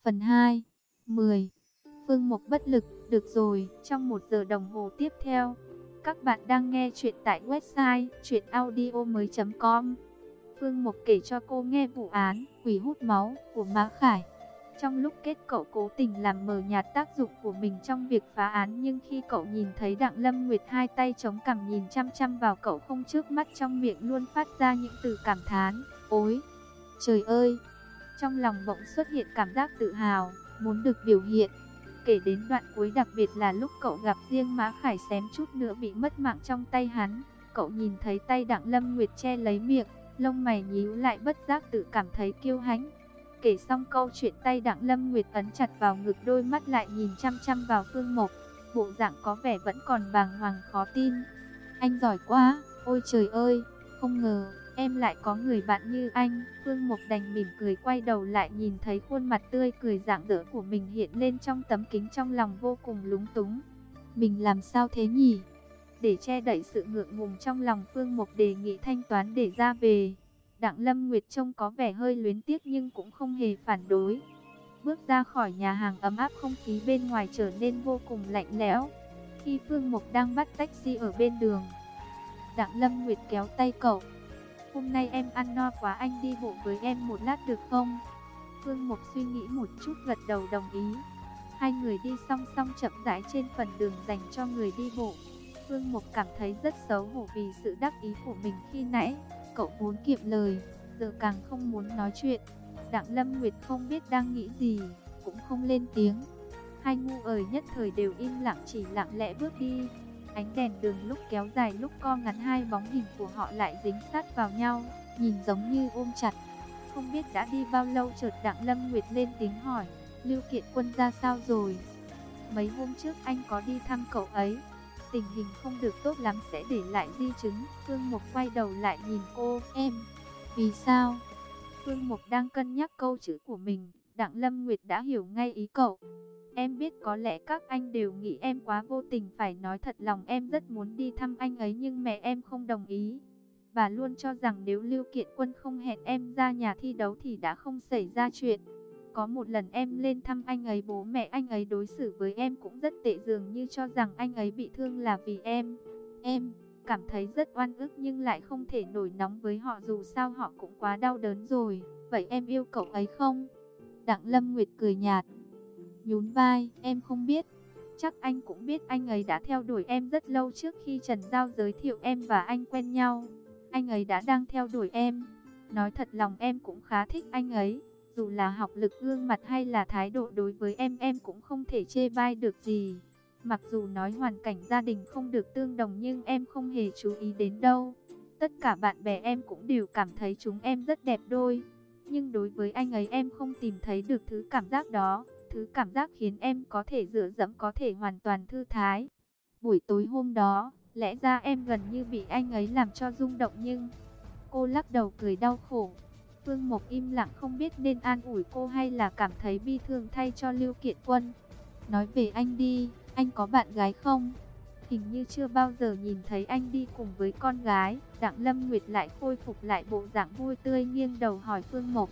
Phần 2. 10. Phương Mộc bất lực. Được rồi, trong 1 giờ đồng hồ tiếp theo, các bạn đang nghe chuyện tại website chuyenaudio.com. Phương Mộc kể cho cô nghe vụ án quỷ hút máu của Mã Khải. Trong lúc kết cậu cố tình làm mờ nhạt tác dụng của mình trong việc phá án, nhưng khi cậu nhìn thấy Đặng Lâm Nguyệt hai tay chống cằm nhìn chăm chăm vào cậu không chớp mắt, trong miệng luôn phát ra những từ cảm thán: ôi trời ơi. Trong lòng bỗng xuất hiện cảm giác tự hào, muốn được biểu hiện. Kể đến đoạn cuối, đặc biệt là lúc cậu gặp riêng Mã Khải xém chút nữa bị mất mạng trong tay hắn, cậu nhìn thấy tay Đặng Lâm Nguyệt che lấy miệng, lông mày nhíu lại, bất giác tự cảm thấy kiêu hãnh. Kể xong câu chuyện, tay Đặng Lâm Nguyệt ấn chặt vào ngực, đôi mắt lại nhìn chăm chăm vào Phương Mộc, bộ dạng có vẻ vẫn còn bàng hoàng khó tin. Anh giỏi quá, ôi trời ơi, không ngờ em lại có người bạn như anh. Phương Mộc đành mỉm cười, quay đầu lại nhìn thấy khuôn mặt tươi cười rạng rỡ của mình hiện lên trong tấm kính, trong lòng vô cùng lúng túng. Mình làm sao thế nhỉ? Để che đậy sự ngượng ngùng trong lòng, Phương Mộc đề nghị thanh toán để ra về. Đặng Lâm Nguyệt trông có vẻ hơi luyến tiếc nhưng cũng không hề phản đối. Bước ra khỏi nhà hàng ấm áp, không khí bên ngoài trở nên vô cùng lạnh lẽo. Khi Phương Mộc đang bắt taxi ở bên đường, Đặng Lâm Nguyệt kéo tay cậu. Hôm nay em ăn no quá, anh đi bộ với em một lát được không? Phương Mộc suy nghĩ một chút, gật đầu đồng ý. Hai người đi song song chậm rãi trên phần đường dành cho người đi bộ. Phương Mộc cảm thấy rất xấu hổ vì sự đắc ý của mình khi nãy. Cậu vốn kiệm lời, giờ càng không muốn nói chuyện. Đặng Lâm Nguyệt không biết đang nghĩ gì, cũng không lên tiếng. Hai ngu ời nhất thời đều im lặng, chỉ lặng lẽ bước đi. Ánh đèn đường lúc kéo dài lúc co ngắn, hai bóng hình của họ lại dính sát vào nhau, nhìn giống như ôm chặt. Không biết đã đi bao lâu, chợt Đặng Lâm Nguyệt lên tiếng hỏi: Lưu Kiện Quân ra sao rồi? Mấy hôm trước anh có đi thăm cậu ấy, tình hình không được tốt lắm, sẽ để lại di chứng. Phương Mộc quay đầu lại nhìn cô. Em? Vì sao? Phương Mộc đang cân nhắc câu chữ của mình. Đặng Lâm Nguyệt đã hiểu ngay ý cậu. Em biết có lẽ các anh đều nghĩ em quá vô tình, phải nói thật lòng em rất muốn đi thăm anh ấy, nhưng mẹ em không đồng ý. Bà luôn cho rằng nếu Lưu Kiện Quân không hẹn em ra nhà thi đấu thì đã không xảy ra chuyện. Có một lần em lên thăm anh ấy, bố mẹ anh ấy đối xử với em cũng rất tệ, dường như cho rằng anh ấy bị thương là vì em. Em cảm thấy rất oan ức nhưng lại không thể nổi nóng với họ, dù sao họ cũng quá đau đớn rồi. Vậy em yêu cậu ấy không? Đặng Lâm Nguyệt cười nhạt, nhún vai. Em không biết. Chắc anh cũng biết anh ấy đã theo đuổi em rất lâu trước khi Trần Giao giới thiệu em và anh quen nhau. Anh ấy đã đang theo đuổi em. Nói thật lòng em cũng khá thích anh ấy. Dù là học lực, gương mặt hay là thái độ đối với em cũng không thể chê bai được gì. Mặc dù nói hoàn cảnh gia đình không được tương đồng nhưng em không hề chú ý đến đâu. Tất cả bạn bè em cũng đều cảm thấy chúng em rất đẹp đôi. Nhưng đối với anh ấy em không tìm thấy được thứ cảm giác đó. Thứ cảm giác khiến em có thể dựa dẫm, có thể hoàn toàn thư thái. Buổi tối hôm đó, lẽ ra em gần như bị anh ấy làm cho rung động nhưng... Cô lắc đầu cười đau khổ. Phương Mộc im lặng, không biết nên an ủi cô hay là cảm thấy bi thương thay cho Lưu Kiện Quân. Nói về anh đi, anh có bạn gái không? Hình như chưa bao giờ nhìn thấy anh đi cùng với con gái. Đặng Lâm Nguyệt lại khôi phục lại bộ dạng vui tươi, nghiêng đầu hỏi Phương Mộc.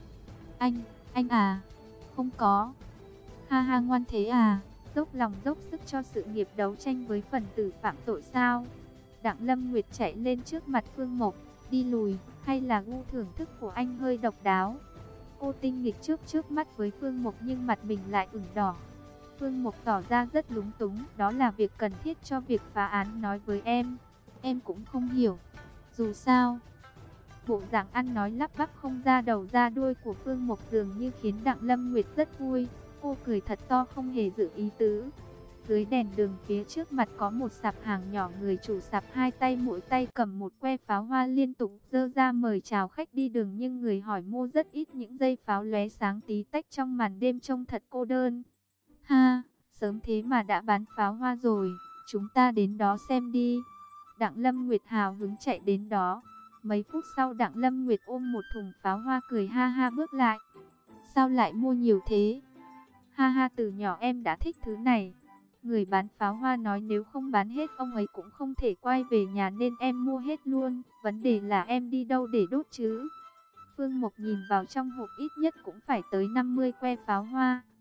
Anh à, không có. Ha ha, ngoan thế à, dốc lòng dốc sức cho sự nghiệp đấu tranh với phần tử phạm tội sao? Đặng Lâm Nguyệt chạy lên trước mặt Phương Mộc, đi lùi, hay là gu thưởng thức của anh hơi độc đáo? Cô tinh nghịch trước mắt với Phương Mộc nhưng mặt mình lại ửng đỏ. Phương Mộc tỏ ra rất lúng túng, đó là việc cần thiết cho việc phá án, nói với em cũng không hiểu. Dù sao, bộ dạng ăn nói lắp bắp không ra đầu ra đuôi của Phương Mộc dường như khiến Đặng Lâm Nguyệt rất vui. Cô cười thật to, không hề giữ ý tứ. Dưới đèn đường phía trước mặt có một sạp hàng nhỏ, người chủ sạp hai tay mỗi tay cầm một que pháo hoa liên tục giơ ra mời chào khách đi đường, nhưng người hỏi mua rất ít, những dây pháo lóe sáng tí tách trong màn đêm trông thật cô đơn. Ha, sớm thế mà đã bán pháo hoa rồi, chúng ta đến đó xem đi. Đặng Lâm Nguyệt hào hứng chạy đến đó. Mấy phút sau Đặng Lâm Nguyệt ôm một thùng pháo hoa cười ha ha bước lại. Sao lại mua nhiều thế? Ha ha, từ nhỏ em đã thích thứ này. Người bán pháo hoa nói nếu không bán hết ông ấy cũng không thể quay về nhà nên em mua hết luôn. Vấn đề là em đi đâu để đốt chứ? Phương Mộc nhìn vào trong hộp, ít nhất cũng phải tới 50 que pháo hoa.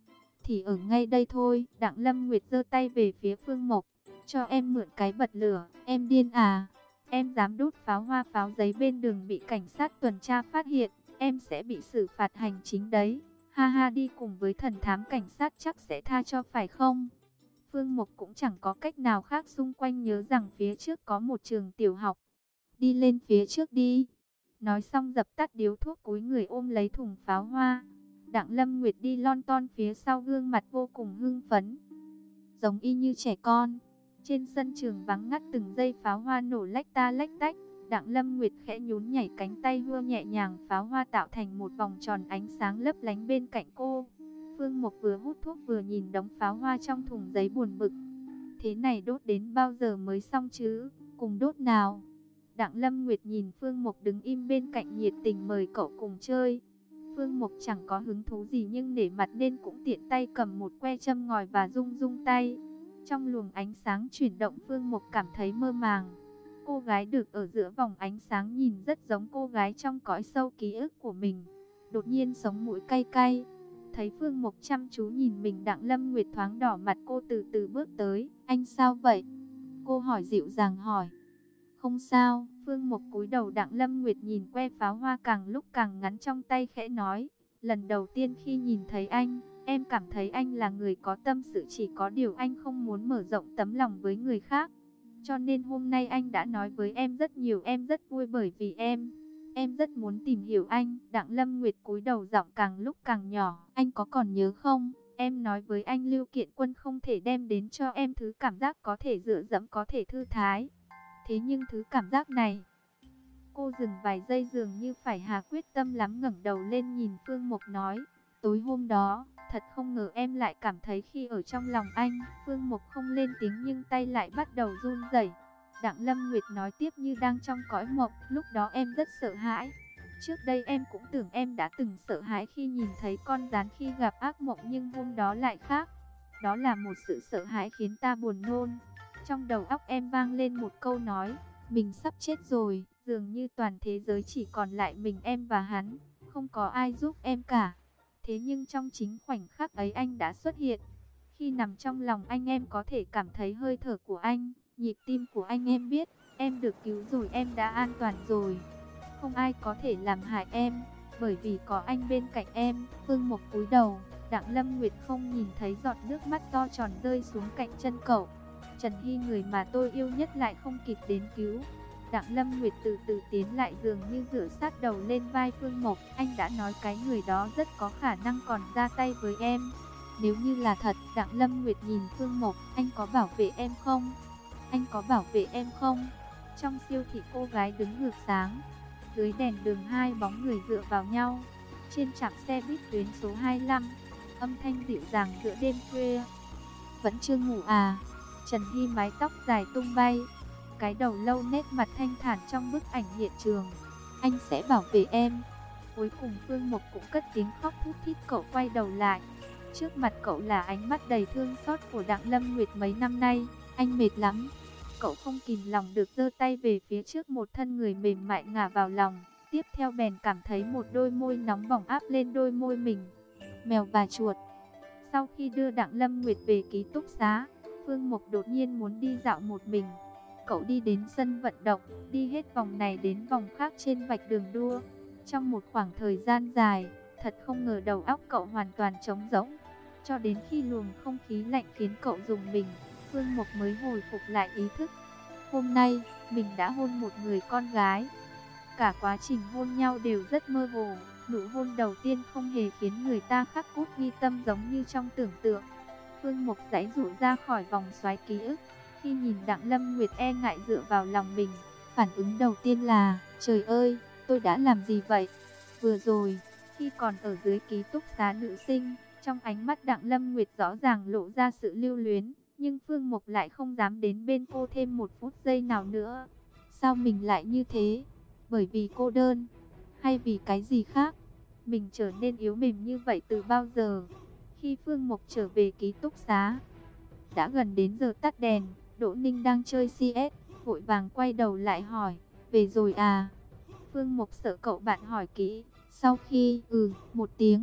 thì ở ngay đây thôi. Đặng Lâm Nguyệt giơ tay về phía Phương Mộc. Cho em mượn cái bật lửa, em điên à? Em dám đốt pháo hoa pháo giấy bên đường bị cảnh sát tuần tra phát hiện, em sẽ bị xử phạt hành chính đấy. Ha ha, đi cùng với thần thám cảnh sát chắc sẽ tha cho phải không? Phương Mộc cũng chẳng có cách nào khác, xung quanh nhớ rằng phía trước có một trường tiểu học. Đi lên phía trước đi. Nói xong dập tắt điếu thuốc, cúi người ôm lấy thùng pháo hoa. Đặng Lâm Nguyệt đi lon ton phía sau, gương mặt vô cùng hưng phấn, giống y như trẻ con. Trên sân trường vắng ngắt, từng giây pháo hoa nổ lách ta lách tách. Đặng Lâm Nguyệt khẽ nhún nhảy, cánh tay hưa nhẹ nhàng, pháo hoa tạo thành một vòng tròn ánh sáng lấp lánh bên cạnh cô. Phương Mộc vừa hút thuốc vừa nhìn đống pháo hoa trong thùng giấy buồn bực. Thế này đốt đến bao giờ mới xong chứ? Cùng đốt nào. Đặng Lâm Nguyệt nhìn Phương Mộc đứng im bên cạnh, nhiệt tình mời cậu cùng chơi. Phương Mộc chẳng có hứng thú gì nhưng nể mặt nên cũng tiện tay cầm một que châm ngòi và rung rung tay. Trong luồng ánh sáng chuyển động, Phương Mộc cảm thấy mơ màng. Cô gái được ở giữa vòng ánh sáng nhìn rất giống cô gái trong cõi sâu ký ức của mình. Đột nhiên sống mũi cay cay. Thấy Phương Mộc chăm chú nhìn mình, Đặng Lâm Nguyệt thoáng đỏ mặt, cô từ từ bước tới. Anh sao vậy? Cô hỏi dịu dàng hỏi. Không sao. Phương Mộc cúi đầu. Đặng Lâm Nguyệt nhìn que pháo hoa càng lúc càng ngắn trong tay, khẽ nói. Lần đầu tiên khi nhìn thấy anh, em cảm thấy anh là người có tâm sự, chỉ có điều anh không muốn mở rộng tấm lòng với người khác. Cho nên hôm nay anh đã nói với em rất nhiều, em rất vui bởi vì em rất muốn tìm hiểu anh. Đặng Lâm Nguyệt cúi đầu, giọng càng lúc càng nhỏ. Anh có còn nhớ không? Em nói với anh Lưu Kiện Quân không thể đem đến cho em thứ cảm giác có thể dựa dẫm, có thể thư thái. Thế nhưng thứ cảm giác này... Cô dừng vài giây, dường như phải hạ quyết tâm lắm, ngẩng đầu lên nhìn Phương Mộc nói. Tối hôm đó, thật không ngờ em lại cảm thấy khi ở trong lòng anh. Phương Mộc không lên tiếng nhưng tay lại bắt đầu run rẩy. Đặng Lâm Nguyệt nói tiếp như đang trong cõi mộng. Lúc đó em rất sợ hãi. Trước đây em cũng tưởng em đã từng sợ hãi khi nhìn thấy con gián, khi gặp ác mộng, nhưng hôm đó lại khác. Đó là một sự sợ hãi khiến ta buồn nôn. Trong đầu óc em vang lên một câu nói, mình sắp chết rồi. Dường như toàn thế giới chỉ còn lại mình em và hắn, không có ai giúp em cả. Thế nhưng trong chính khoảnh khắc ấy anh đã xuất hiện. Khi nằm trong lòng anh, em có thể cảm thấy hơi thở của anh, nhịp tim của anh. Em biết em được cứu rồi, em đã an toàn rồi. Không ai có thể làm hại em, bởi vì có anh bên cạnh em. Phương Mộc cúi đầu. Đặng Lâm Nguyệt không nhìn thấy giọt nước mắt to tròn rơi xuống cạnh chân cậu. Trần Hy, người mà tôi yêu nhất, lại không kịp đến cứu. Đặng Lâm Nguyệt từ từ tiến lại, dường như dựa sát đầu lên vai Phương Mộc. Anh đã nói cái người đó rất có khả năng còn ra tay với em. Nếu như là thật. Đặng Lâm Nguyệt nhìn Phương Mộc. Anh có bảo vệ em không? Anh có bảo vệ em không? Trong siêu thị, cô gái đứng ngược sáng. Dưới đèn đường, hai bóng người dựa vào nhau. Trên trạm xe buýt tuyến số 25, âm thanh dịu dàng giữa đêm khuya. Vẫn chưa ngủ à? Trần Hy mái tóc dài tung bay, cái đầu lâu, nét mặt thanh thản trong bức ảnh hiện trường. Anh sẽ bảo vệ em. Cuối cùng Phương Mộc cũng cất tiếng khóc thút thít. Cậu quay đầu lại. Trước mặt cậu là ánh mắt đầy thương xót của Đặng Lâm Nguyệt. Mấy năm nay, anh mệt lắm. Cậu không kìm lòng được giơ tay về phía trước, một thân người mềm mại ngả vào lòng. Tiếp theo bèn cảm thấy một đôi môi nóng bỏng áp lên đôi môi mình. Mèo và chuột. Sau khi đưa Đặng Lâm Nguyệt về ký túc xá, Phương Mộc đột nhiên muốn đi dạo một mình. Cậu đi đến sân vận động, đi hết vòng này đến vòng khác trên vạch đường đua. Trong một khoảng thời gian dài, thật không ngờ đầu óc cậu hoàn toàn trống rỗng. Cho đến khi luồng không khí lạnh khiến cậu rùng mình, Phương Mộc mới hồi phục lại ý thức. Hôm nay, mình đã hôn một người con gái. Cả quá trình hôn nhau đều rất mơ hồ. Nụ hôn đầu tiên không hề khiến người ta khắc cốt ghi tâm giống như trong tưởng tượng. Phương Mộc giãy giụa ra khỏi vòng xoáy ký ức. Khi nhìn Đặng Lâm Nguyệt e ngại dựa vào lòng mình, phản ứng đầu tiên là, trời ơi, tôi đã làm gì vậy? Vừa rồi, khi còn ở dưới ký túc xá nữ sinh, trong ánh mắt Đặng Lâm Nguyệt rõ ràng lộ ra sự lưu luyến, nhưng Phương Mộc lại không dám đến bên cô thêm một phút giây nào nữa. Sao mình lại như thế? Bởi vì cô đơn, hay vì cái gì khác? Mình trở nên yếu mềm như vậy từ bao giờ? Khi Phương Mộc trở về ký túc xá, đã gần đến giờ tắt đèn. Đỗ Ninh đang chơi CS, vội vàng quay đầu lại hỏi, về rồi à? Phương Mộc sợ cậu bạn hỏi kỹ. Sau khi một tiếng,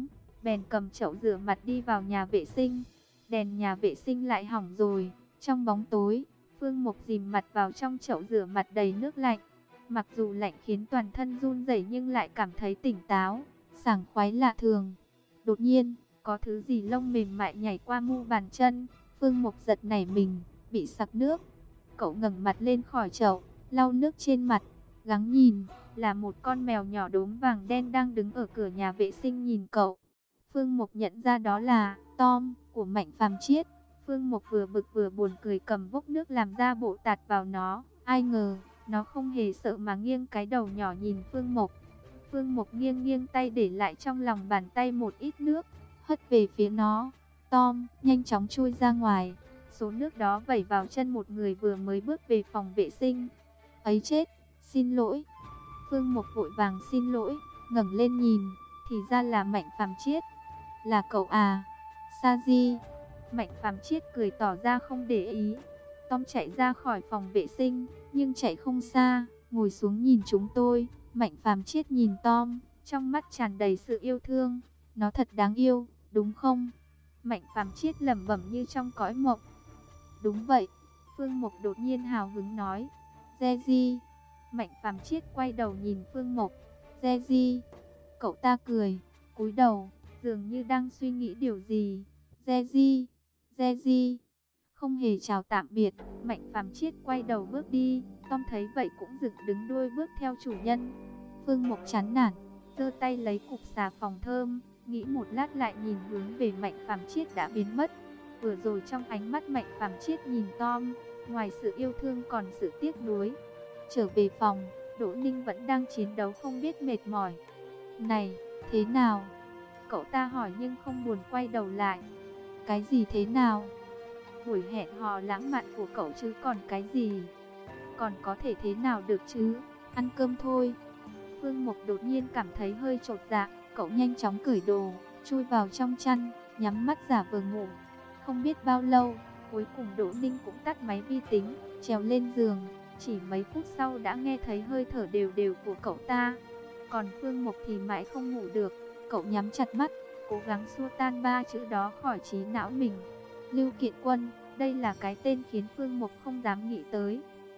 bèn cầm chậu rửa mặt đi vào nhà vệ sinh. Đèn nhà vệ sinh lại hỏng rồi, trong bóng tối, Phương Mộc dìm mặt vào trong chậu rửa mặt đầy nước lạnh. Mặc dù lạnh khiến toàn thân run rẩy nhưng lại cảm thấy tỉnh táo, sảng khoái lạ thường. Đột nhiên, có thứ gì lông mềm mại nhảy qua mu bàn chân, Phương Mộc giật nảy mình, bị sặc nước. Cậu ngẩng mặt lên khỏi chậu, lau nước trên mặt, gắng nhìn, là một con mèo nhỏ đốm vàng đen đang đứng ở cửa nhà vệ sinh nhìn cậu. Phương Mộc nhận ra đó là Tom của Mạnh Phàm Chiết. Phương Mộc vừa bực vừa buồn cười cầm vốc nước làm ra bộ tạt vào nó. Ai ngờ, nó không hề sợ mà nghiêng cái đầu nhỏ nhìn Phương Mộc. Phương Mộc nghiêng nghiêng tay để lại trong lòng bàn tay một ít nước, hất về phía nó. Tom nhanh chóng chui ra ngoài. Số nước đó vẩy vào chân một người vừa mới bước về phòng vệ sinh. Ấy chết, xin lỗi. Phương Mộc vội vàng xin lỗi, ngẩng lên nhìn, thì ra là Mạnh Phàm Chiết. Là cậu à? Sa-di. Mạnh Phàm Chiết cười tỏ ra không để ý. Tom chạy ra khỏi phòng vệ sinh, nhưng chạy không xa, ngồi xuống nhìn chúng tôi. Mạnh Phàm Chiết nhìn Tom, trong mắt tràn đầy sự yêu thương. Nó thật đáng yêu, đúng không? Mạnh Phàm Chiết lẩm bẩm như trong cõi mộng. Đúng vậy. Phương Mộc đột nhiên hào hứng nói. Jeji. Mạnh Phàm Chiết quay đầu nhìn Phương Mộc. Jeji. Cậu ta cười, cúi đầu, dường như đang suy nghĩ điều gì. Jeji. Jeji. Không hề chào tạm biệt, Mạnh Phàm Chiết quay đầu bước đi. Tom thấy vậy cũng dựng đứng đuôi bước theo chủ nhân. Phương Mộc chán nản, giơ tay lấy cục xà phòng thơm, nghĩ một lát lại nhìn hướng về Mạnh Phàm Chiết đã biến mất. Vừa rồi trong ánh mắt Mạnh Phàm Chiết nhìn Tom, ngoài sự yêu thương còn sự tiếc nuối. Trở về phòng, Đỗ Ninh vẫn đang chiến đấu không biết mệt mỏi. Này, thế nào? Cậu ta hỏi nhưng không buồn quay đầu lại. Cái gì thế nào? Buổi hẹn hò lãng mạn của cậu chứ còn cái gì? Còn có thể thế nào được chứ? Ăn cơm thôi. Phương Mộc đột nhiên cảm thấy hơi chột dạ. Cậu nhanh chóng cởi đồ, chui vào trong chăn, nhắm mắt giả vờ ngủ. Không biết bao lâu, cuối cùng Đỗ Ninh cũng tắt máy vi tính, trèo lên giường. Chỉ mấy phút sau đã nghe thấy hơi thở đều đều của cậu ta. Còn Phương Mộc thì mãi không ngủ được. Cậu nhắm chặt mắt, cố gắng xua tan ba chữ đó khỏi trí não mình. Lưu Kiện Quân, đây là cái tên khiến Phương Mộc không dám nghĩ tới.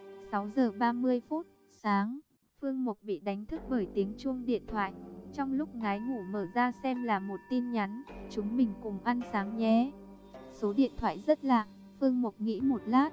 6 giờ 30 phút, sáng, Phương Mộc bị đánh thức bởi tiếng chuông điện thoại. Trong lúc ngái ngủ mở ra xem là một tin nhắn, chúng mình cùng ăn sáng nhé. Số điện thoại rất lạ, Phương Mộc nghĩ một lát.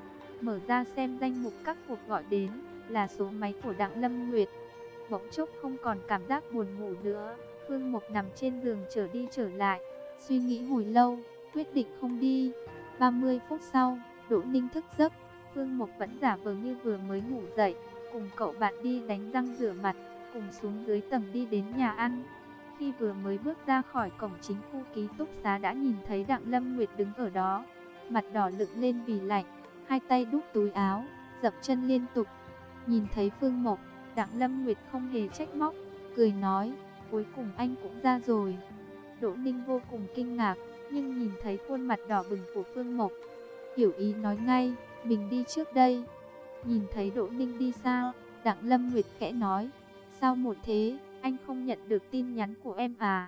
Mở ra xem danh mục các cuộc gọi đến, là số máy của Đặng Lâm Nguyệt. Bỗng chốc không còn cảm giác buồn ngủ nữa, Phương Mộc nằm trên giường trở đi trở lại, suy nghĩ hồi lâu, quyết định không đi. 30 phút sau, Đỗ Ninh thức giấc, Phương Mộc vẫn giả vờ như vừa mới ngủ dậy, cùng cậu bạn đi đánh răng rửa mặt, cùng xuống dưới tầng đi đến nhà ăn. Khi vừa mới bước ra khỏi cổng chính khu ký túc xá đã nhìn thấy Đặng Lâm Nguyệt đứng ở đó, mặt đỏ lựng lên vì lạnh, hai tay đút túi áo, dậm chân liên tục. Nhìn thấy Phương Mộc, Đặng Lâm Nguyệt không hề trách móc, cười nói, cuối cùng anh cũng ra rồi. Đỗ Ninh vô cùng kinh ngạc, nhưng nhìn thấy khuôn mặt đỏ bừng của Phương Mộc, hiểu ý nói ngay, mình đi trước đây. Nhìn thấy Đỗ Ninh đi xa, Đặng Lâm Nguyệt khẽ nói, sao một thế, anh không nhận được tin nhắn của em à?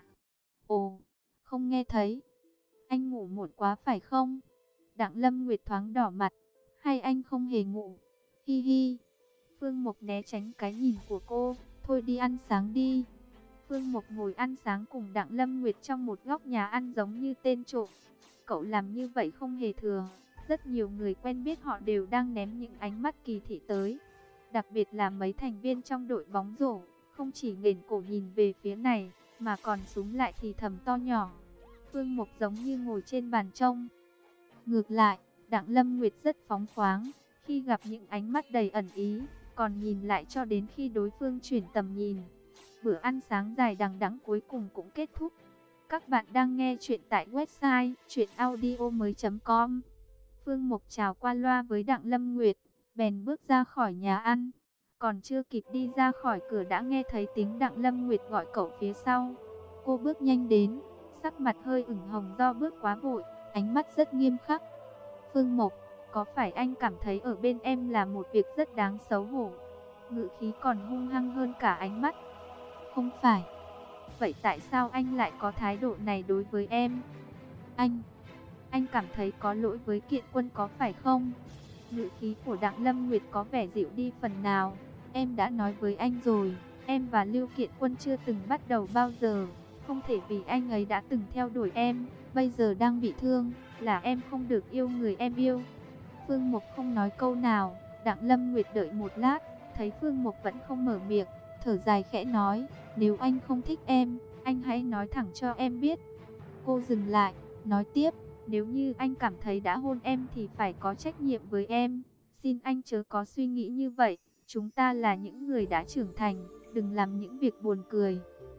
Ồ, không nghe thấy. Anh ngủ muộn quá phải không? Đặng Lâm Nguyệt thoáng đỏ mặt, hay anh không hề ngủ? Hi hi. Phương Mộc né tránh cái nhìn của cô, thôi đi ăn sáng đi. Phương Mộc ngồi ăn sáng cùng Đặng Lâm Nguyệt trong một góc nhà ăn giống như tên trộm. Cậu làm như vậy không hề thừa. Rất nhiều người quen biết họ đều đang ném những ánh mắt kỳ thị tới. Đặc biệt là mấy thành viên trong đội bóng rổ, không chỉ nghển cổ nhìn về phía này, mà còn súm lại thì thầm to nhỏ. Phương Mộc giống như ngồi trên bàn trông. Ngược lại, Đặng Lâm Nguyệt rất phóng khoáng, khi gặp những ánh mắt đầy ẩn ý, còn nhìn lại cho đến khi đối phương chuyển tầm nhìn. Bữa ăn sáng dài đằng đẵng cuối cùng cũng kết thúc. Các bạn đang nghe chuyện tại website chuyenaudio.com. Phương Mộc chào qua loa với Đặng Lâm Nguyệt, bèn bước ra khỏi nhà ăn. Còn chưa kịp đi ra khỏi cửa đã nghe thấy tiếng Đặng Lâm Nguyệt gọi cậu phía sau. Cô bước nhanh đến, sắc mặt hơi ửng hồng do bước quá vội, ánh mắt rất nghiêm khắc. Phương Mộc, có phải anh cảm thấy ở bên em là một việc rất đáng xấu hổ? Ngữ khí còn hung hăng hơn cả ánh mắt. Không phải. vậy tại sao anh lại có thái độ này đối với em? Anh cảm thấy có lỗi với Kiện Quân có phải không? Ngữ khí của Đặng Lâm Nguyệt có vẻ dịu đi phần nào. Em đã nói với anh rồi, em và Lưu Kiện Quân chưa từng bắt đầu bao giờ. Không thể vì anh ấy đã từng theo đuổi em, bây giờ đang bị thương, là em không được yêu người em yêu. Phương Mộc không nói câu nào. Đặng Lâm Nguyệt đợi một lát, thấy Phương Mộc vẫn không mở miệng, thở dài khẽ nói, nếu anh không thích em, anh hãy nói thẳng cho em biết. Cô dừng lại, nói tiếp, nếu như anh cảm thấy đã hôn em thì phải có trách nhiệm với em. Xin anh chớ có suy nghĩ như vậy, chúng ta là những người đã trưởng thành, đừng làm những việc buồn cười.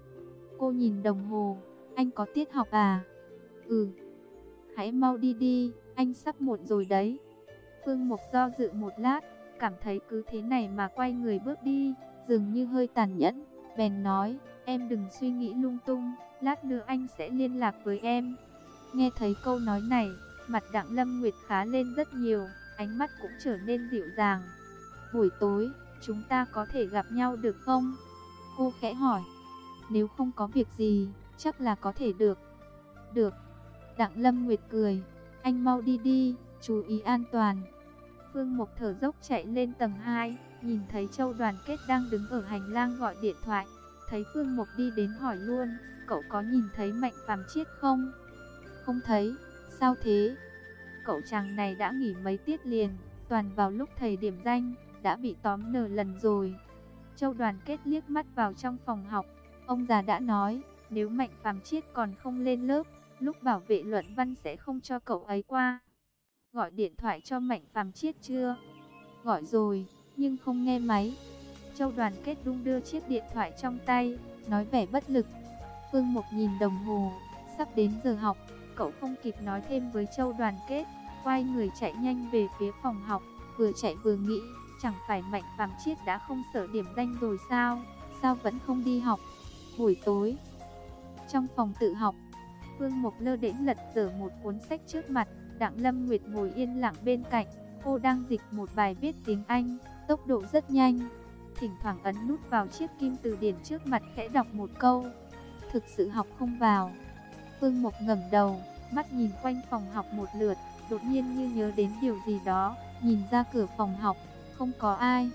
Cô nhìn đồng hồ, anh có tiết học à? Ừ. Hãy mau đi đi, anh sắp muộn rồi đấy. Phương Mộc do dự một lát, cảm thấy cứ thế này mà quay người bước đi, dường như hơi tàn nhẫn, bèn nói, em đừng suy nghĩ lung tung, lát nữa anh sẽ liên lạc với em. Nghe thấy câu nói này, mặt Đặng Lâm Nguyệt khá lên rất nhiều, ánh mắt cũng trở nên dịu dàng. Buổi tối, chúng ta có thể gặp nhau được không? Cô khẽ hỏi. Nếu không có việc gì, chắc là có thể được. Được. Đặng Lâm Nguyệt cười, anh mau đi đi, chú ý an toàn. Phương Mộc thở dốc chạy lên tầng 2, nhìn thấy Châu Đoàn Kết đang đứng ở hành lang gọi điện thoại. Thấy Phương Mộc đi đến hỏi luôn, cậu có nhìn thấy Mạnh Phàm Chiết không? Không thấy, sao thế? Cậu chàng này đã nghỉ mấy tiết liền, toàn vào lúc thầy điểm danh, đã bị tóm nờ lần rồi. Châu Đoàn Kết liếc mắt vào trong phòng học, ông già đã nói, nếu Mạnh Phàm Chiết còn không lên lớp, lúc bảo vệ luận văn sẽ không cho cậu ấy qua. Gọi điện thoại cho Mạnh Phàm Chiết chưa? Gọi rồi, nhưng không nghe máy. Châu Đoàn Kết đung đưa chiếc điện thoại trong tay, nói vẻ bất lực. Phương Mộc nhìn đồng hồ, sắp đến giờ học, cậu không kịp nói thêm với Châu Đoàn Kết, quay người chạy nhanh về phía phòng học, vừa chạy vừa nghĩ, chẳng phải Mạnh Phàm Chiết đã không sợ điểm danh rồi sao, sao vẫn không đi học? Buổi tối, trong phòng tự học, Phương Mộc lơ đễnh lật dở một cuốn sách trước mặt, Đặng Lâm Nguyệt ngồi yên lặng bên cạnh, cô đang dịch một bài viết tiếng Anh, tốc độ rất nhanh, thỉnh thoảng ấn nút vào chiếc kim từ điển trước mặt khẽ đọc một câu. Thực sự học không vào. Phương Mộc ngẩng đầu, mắt nhìn quanh phòng học một lượt, đột nhiên như nhớ đến điều gì đó, nhìn ra cửa phòng học, không có ai.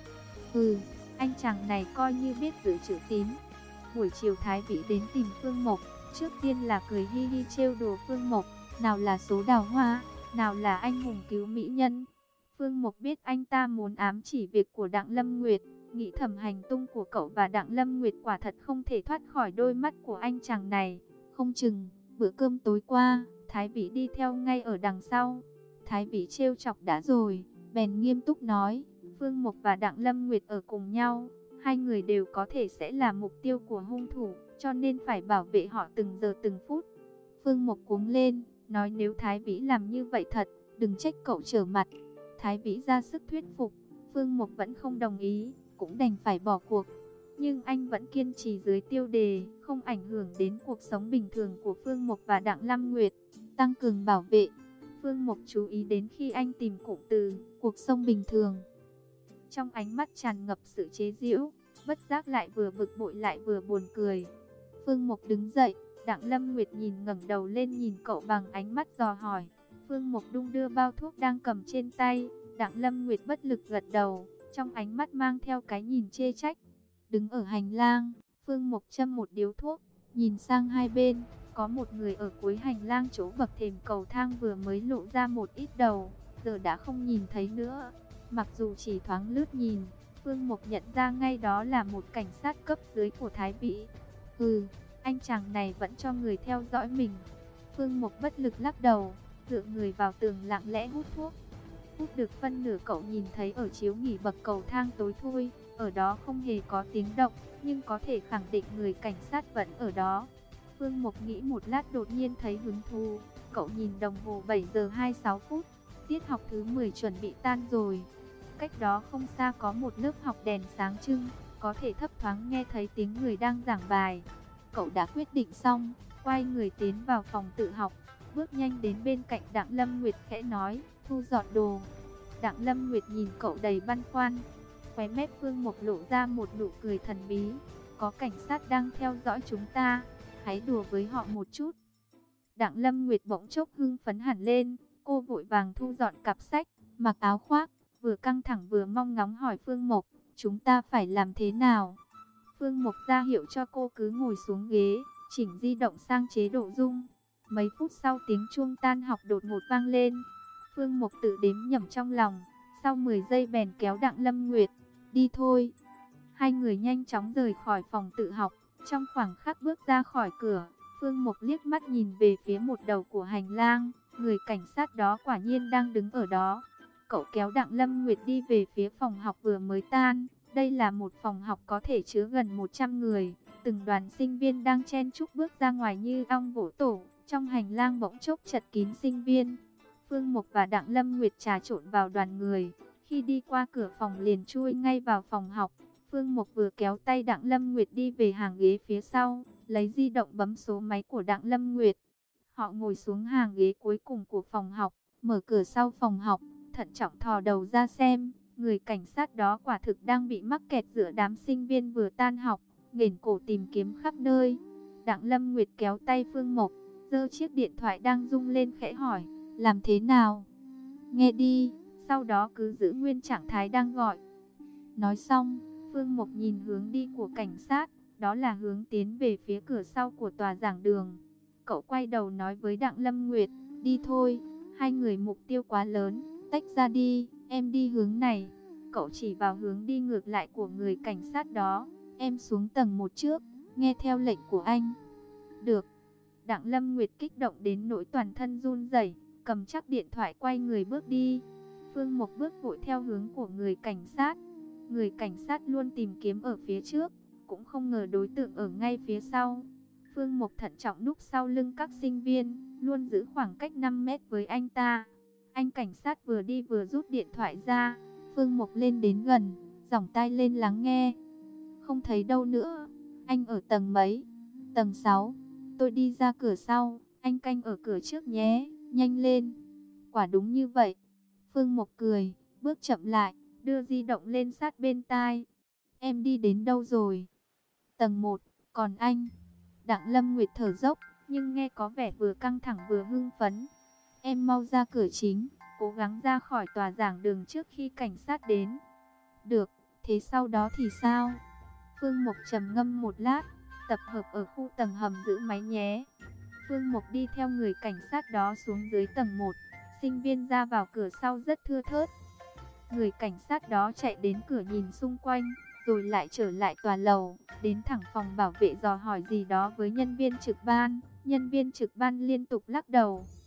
Anh chàng này coi như biết giữ chữ tín. Buổi chiều Thái Vĩ đến tìm Phương Mộc, trước tiên là cười hi hi trêu đùa Phương Mộc, nào là số đào hoa, nào là anh hùng cứu mỹ nhân. Phương Mộc biết anh ta muốn ám chỉ việc của Đặng Lâm Nguyệt, nghĩ thầm hành tung của cậu và Đặng Lâm Nguyệt quả thật không thể thoát khỏi đôi mắt của anh chàng này. Không chừng, bữa cơm tối qua, Thái Vĩ đi theo ngay ở đằng sau. Thái Vĩ trêu chọc đã rồi, bèn nghiêm túc nói, Phương Mộc và Đặng Lâm Nguyệt ở cùng nhau, hai người đều có thể sẽ là mục tiêu của hung thủ, cho nên phải bảo vệ họ từng giờ từng phút. Phương Mộc cuống lên, nói nếu Thái Vĩ làm như vậy thật, đừng trách cậu trở mặt. Thái Vĩ ra sức thuyết phục, Phương Mộc vẫn không đồng ý, cũng đành phải bỏ cuộc. Nhưng anh vẫn kiên trì dưới tiêu đề, không ảnh hưởng đến cuộc sống bình thường của Phương Mộc và Đặng Lâm Nguyệt, tăng cường bảo vệ. Phương Mộc chú ý đến khi anh tìm cụm từ, cuộc sống bình thường. Trong ánh mắt tràn ngập sự chế giễu, bất giác lại vừa bực bội lại vừa buồn cười. Phương Mộc đứng dậy, Đặng Lâm Nguyệt ngẩng đầu lên nhìn cậu bằng ánh mắt dò hỏi. Phương Mộc đung đưa bao thuốc đang cầm trên tay, Đặng Lâm Nguyệt bất lực gật đầu, trong ánh mắt mang theo cái nhìn chê trách. Đứng ở hành lang, Phương Mộc châm một điếu thuốc, nhìn sang hai bên, có một người ở cuối hành lang chỗ bậc thềm cầu thang vừa mới lộ ra một ít đầu, giờ đã không nhìn thấy nữa. Mặc dù chỉ thoáng lướt nhìn, Phương Mộc nhận ra ngay đó là một cảnh sát cấp dưới của Thái Vĩ. Anh chàng này vẫn cho người theo dõi mình. Phương Mộc bất lực lắc đầu, dựa người vào tường lặng lẽ hút thuốc. Hút được phân nửa cậu nhìn thấy ở chiếu nghỉ bậc cầu thang tối thui, ở đó không hề có tiếng động, nhưng có thể khẳng định người cảnh sát vẫn ở đó. Phương Mộc nghĩ một lát đột nhiên thấy hứng thú, cậu nhìn đồng hồ 7 giờ 26 phút, tiết học thứ 10 chuẩn bị tan rồi. Cách đó không xa có một lớp học đèn sáng trưng, có thể thấp thoáng nghe thấy tiếng người đang giảng bài. Cậu đã quyết định xong, quay người tiến vào phòng tự học, bước nhanh đến bên cạnh Đặng Lâm Nguyệt khẽ nói, thu dọn đồ. Đặng Lâm Nguyệt nhìn cậu đầy băn khoăn, khóe mép Phương Mộc lộ ra một nụ cười thần bí. Có cảnh sát đang theo dõi chúng ta, hãy đùa với họ một chút. Đặng Lâm Nguyệt bỗng chốc hưng phấn hẳn lên, cô vội vàng thu dọn cặp sách, mặc áo khoác, vừa căng thẳng vừa mong ngóng hỏi Phương Mộc, chúng ta phải làm thế nào? Phương Mộc ra hiệu cho cô cứ ngồi xuống ghế, chỉnh di động sang chế độ rung. Mấy phút sau tiếng chuông tan học đột ngột vang lên. Phương Mộc tự đếm nhẩm trong lòng, sau 10 giây bèn kéo Đặng Lâm Nguyệt, đi thôi. Hai người nhanh chóng rời khỏi phòng tự học, trong khoảng khắc bước ra khỏi cửa, Phương Mộc liếc mắt nhìn về phía một đầu của hành lang, người cảnh sát đó quả nhiên đang đứng ở đó. Cậu kéo Đặng Lâm Nguyệt đi về phía phòng học vừa mới tan. Đây là một phòng học có thể chứa gần 100 người, từng đoàn sinh viên đang chen chúc bước ra ngoài như ong vỗ tổ, trong hành lang bỗng chốc chật kín sinh viên. Phương Mộc và Đặng Lâm Nguyệt trà trộn vào đoàn người, khi đi qua cửa phòng liền chui ngay vào phòng học. Phương Mộc vừa kéo tay Đặng Lâm Nguyệt đi về hàng ghế phía sau, lấy di động bấm số máy của Đặng Lâm Nguyệt. Họ ngồi xuống hàng ghế cuối cùng của phòng học, mở cửa sau phòng học, thận trọng thò đầu ra xem. Người cảnh sát đó quả thực đang bị mắc kẹt giữa đám sinh viên vừa tan học, nghển cổ tìm kiếm khắp nơi. Đặng Lâm Nguyệt kéo tay Phương Mộc, giơ chiếc điện thoại đang rung lên khẽ hỏi, làm thế nào? Nghe đi, sau đó cứ giữ nguyên trạng thái đang gọi. Nói xong, Phương Mộc nhìn hướng đi của cảnh sát, đó là hướng tiến về phía cửa sau của tòa giảng đường. Cậu quay đầu nói với Đặng Lâm Nguyệt, đi thôi, hai người mục tiêu quá lớn, tách ra đi, em đi hướng này. Cậu chỉ vào hướng đi ngược lại của người cảnh sát đó, em xuống tầng 1 trước, nghe theo lệnh của anh. Được. Đặng Lâm Nguyệt kích động đến nỗi toàn thân run rẩy, cầm chắc điện thoại quay người bước đi. Phương Mộc bước vội theo hướng của người cảnh sát. Người cảnh sát luôn tìm kiếm ở phía trước, cũng không ngờ đối tượng ở ngay phía sau. Phương Mộc thận trọng núp sau lưng các sinh viên, luôn giữ khoảng cách 5 mét với anh ta. Anh cảnh sát vừa đi vừa rút điện thoại ra. Phương Mộc lên đến gần, giỏng tai lên lắng nghe. Không thấy đâu nữa. Anh ở tầng mấy? Tầng 6. Tôi đi ra cửa sau, anh canh ở cửa trước nhé, nhanh lên. Quả đúng như vậy. Phương Mộc cười, bước chậm lại, đưa di động lên sát bên tai. Em đi đến đâu rồi? Tầng 1, còn anh? Đặng Lâm Nguyệt thở dốc, nhưng nghe có vẻ vừa căng thẳng vừa hưng phấn. Em mau ra cửa chính, cố gắng ra khỏi tòa giảng đường trước khi cảnh sát đến. Được, thế sau đó thì sao? Phương Mộc trầm ngâm một lát, tập hợp ở khu tầng hầm giữ máy nhé. Phương Mộc đi theo người cảnh sát đó xuống dưới tầng 1, sinh viên ra vào cửa sau rất thưa thớt. Người cảnh sát đó chạy đến cửa nhìn xung quanh, rồi lại trở lại tòa lầu, đến thẳng phòng bảo vệ dò hỏi gì đó với nhân viên trực ban. Nhân viên trực ban liên tục lắc đầu.